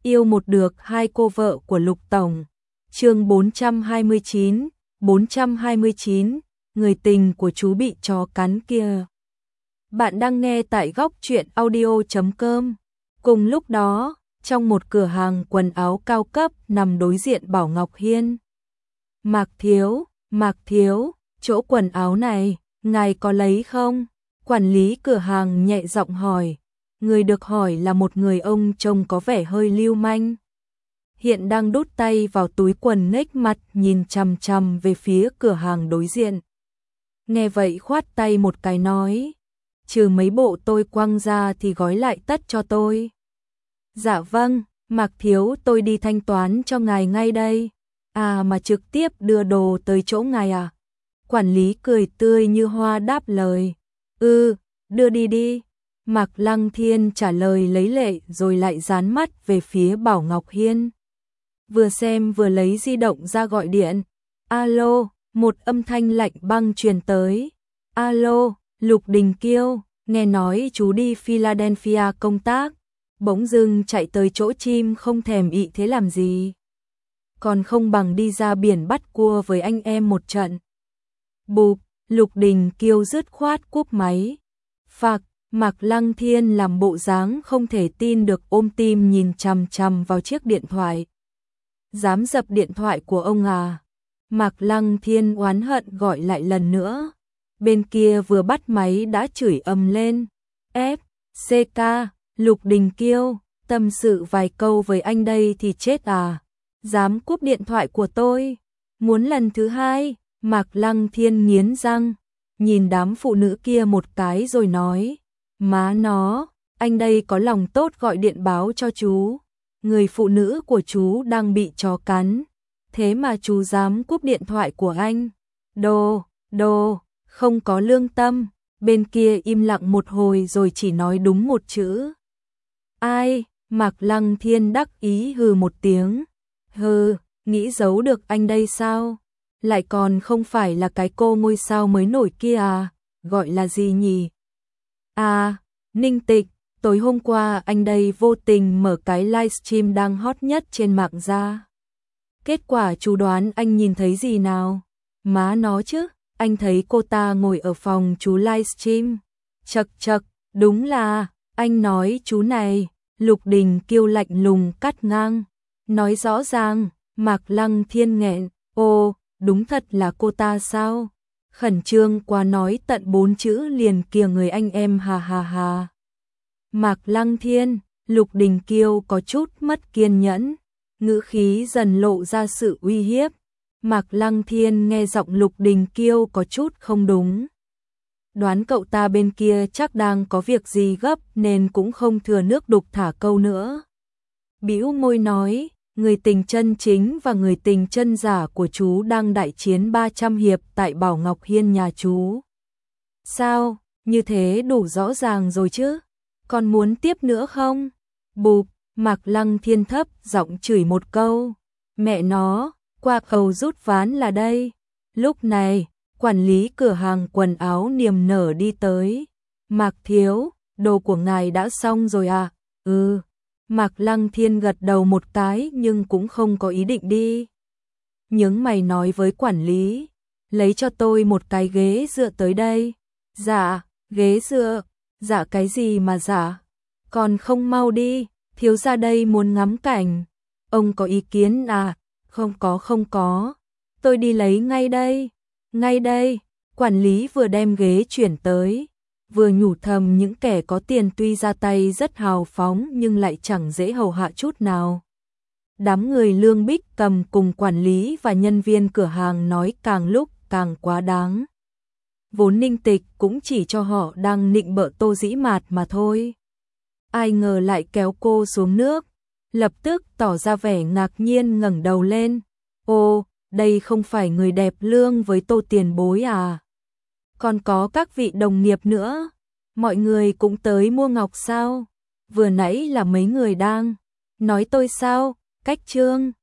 Yêu một được hai cô vợ của Lục Tổng. Chương 429, người tình của chú bị chó cắn kia. Bạn đang nghe tại góc truyện audio.com. Cùng lúc đó, trong một cửa hàng quần áo cao cấp nằm đối diện Bảo Ngọc Hiên. Mạc Thiếu, chỗ quần áo này, ngài có lấy không? Quản lý cửa hàng nhẹ giọng hỏi. Người được hỏi là một người ông trông có vẻ hơi lưu manh. Hiện đang đút tay vào túi quần nhếch mặt nhìn chằm chằm về phía cửa hàng đối diện. Nghe vậy khoát tay một cái nói. Trừ mấy bộ tôi quăng ra thì gói lại tất cho tôi. Dạ vâng, Mạc Thiếu, tôi đi thanh toán cho ngài ngay đây. À mà trực tiếp đưa đồ tới chỗ ngài à? Quản lý cười tươi như hoa đáp lời. Đưa đi. Mạc Lăng Thiên trả lời lấy lệ rồi lại dán mắt về phía Bảo Ngọc Hiên. Vừa xem vừa lấy di động ra gọi điện. Alo, một âm thanh lạnh băng truyền tới. Alo, Lục Đình Kiêu, nghe nói chú đi Philadelphia công tác, bỗng dưng chạy tới chỗ chim không thèm ị thế làm gì? Còn không bằng đi ra biển bắt cua với anh em một trận. Bụp, Lục Đình Kiêu dứt khoát cúp máy. Phạc, Mạc Lăng Thiên làm bộ dáng không thể tin được ôm tim nhìn chằm chằm vào chiếc điện thoại. Dám dập điện thoại của ông à? Mạc Lăng Thiên oán hận gọi lại lần nữa. Bên kia vừa bắt máy đã chửi ầm lên. CK, Lục Đình Kiêu, tâm sự vài câu với anh đây thì chết à? Dám cúp điện thoại của tôi? Muốn lần thứ hai? Mạc Lăng Thiên nghiến răng, nhìn đám phụ nữ kia một cái rồi nói. Má nó, anh đây có lòng tốt gọi điện báo cho chú. Người phụ nữ của chú đang bị chó cắn. Thế mà chú dám cúp điện thoại của anh. Đồ, không có lương tâm. Bên kia im lặng một hồi rồi chỉ nói đúng một chữ. Ai? Mạc Lăng Thiên đắc ý hừ một tiếng. Hừ, nghĩ giấu được anh đây sao? Lại còn không phải là cái cô ngôi sao mới nổi kia à? Gọi là gì nhỉ? À, Ninh Tịch, tối hôm qua anh đây vô tình mở cái livestream đang hot nhất trên mạng ra. Kết quả chú đoán anh nhìn thấy gì nào? Má nó chứ, anh thấy cô ta ngồi ở phòng chú livestream. Chậc, đúng là, anh nói chú này. Lục Đình Kiêu lạnh lùng cắt ngang. Nói rõ ràng, Mạc Lăng Thiên nghẹn. Ô, đúng thật là cô ta sao? Khẩn trương quá nói tận 4 chữ liền kìa người anh em ha. Mạc Lăng Thiên, Lục Đình Kiêu có chút mất kiên nhẫn, ngữ khí dần lộ ra sự uy hiếp. Mạc Lăng Thiên nghe giọng Lục Đình Kiêu có chút không đúng. Đoán cậu ta bên kia chắc đang có việc gì gấp nên cũng không thừa nước đục thả câu nữa. Bĩu môi nói, người tình chân chính và người tình chân giả của chú đang đại chiến 300 hiệp tại Bảo Ngọc Hiên nhà chú. Sao, như thế đủ rõ ràng rồi chứ? Còn muốn tiếp nữa không? Bụp, Mạc Lăng Thiên thấp giọng chửi một câu. Mẹ nó, qua cầu rút ván là đây. Lúc này, quản lý cửa hàng quần áo niềm nở đi tới. Mạc Thiếu, đồ của ngài đã xong rồi à? Mạc Lăng Thiên gật đầu một cái nhưng cũng không có ý định đi. Nhướng mày nói với quản lý, lấy cho tôi một cái ghế dựa tới đây. Dạ, ghế dựa, dạ cái gì mà dạ? Còn không mau đi, thiếu gia đây muốn ngắm cảnh. Ông có ý kiến à? Không có. Tôi đi lấy ngay đây. Quản lý vừa đem ghế chuyển tới, vừa nhủ thầm những kẻ có tiền tuy ra tay rất hào phóng nhưng lại chẳng dễ hầu hạ chút nào. Đám người Lương Bích Cầm cùng quản lý và nhân viên cửa hàng nói càng lúc càng quá đáng. Vốn Ninh Tịch cũng chỉ cho họ đang nịnh bợ Tô Dĩ Mạt mà thôi. Ai ngờ lại kéo cô xuống nước, lập tức tỏ ra vẻ ngạc nhiên ngẩng đầu lên. Ô, đây không phải người đẹp Lương với Tô tiền bối à? Còn có các vị đồng nghiệp nữa. Mọi người cũng tới mua ngọc sao? Vừa nãy là mấy người đang nói tôi sao? Cách trương.